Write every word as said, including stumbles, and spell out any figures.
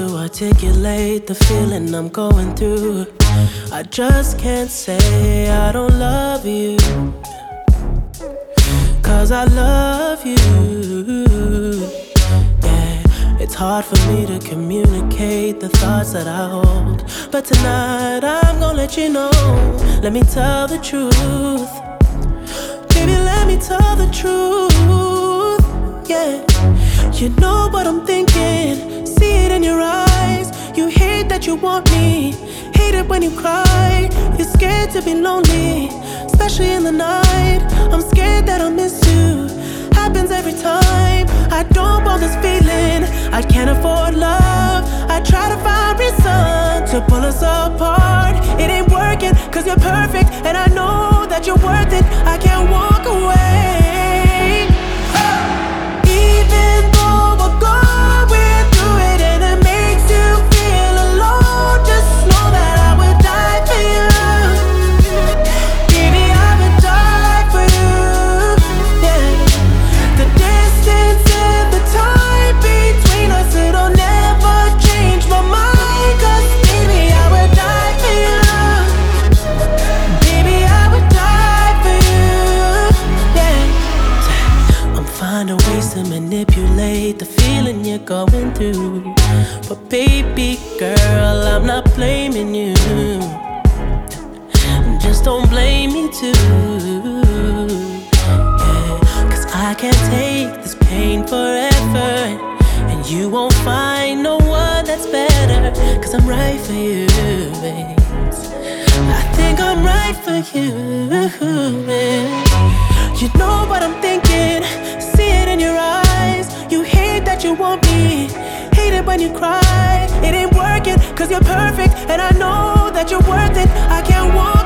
to articulate the feeling I'm going through. I just can't say I don't love you, 'cause I love you. Yeah, it's hard for me to communicate the thoughts that I hold, but tonight I'm gonna let you know. Let me tell the truth. Baby, let me tell the truth. Yeah, you know what I'm thinking. See it in your eyes. You hate that you want me. Hate it when you cry. You're scared to be lonely, especially in the night. I'm scared that I'll miss you. Happens every time. I don't want this feeling. I can't afford love. I try to find reason to pull us apart. It ain't working, 'cause you're perfect, and I know that you're worth it. I can't walk away. Even though we're going through it and it makes you feel alone, just know that I would die for you. Baby, I would die for you. Yeah. The distance and the time between us, it'll never change my mind. 'Cause baby, I would die for you. Baby, I would die for you. Yeah. I'm finding ways to manipulate the feeling you're going through, but baby girl, I'm not blaming you. Just don't blame me too. Yeah, 'cause I can't take this pain forever, and you won't find no one that's better. 'Cause I'm right for you, babe. I think I'm right for you, man. You know what I'm thinking. See it in your eyes. You hate that you want me. Hate it when you cry. It ain't working, 'cause you're perfect, and I know that you're worth it. I can't walk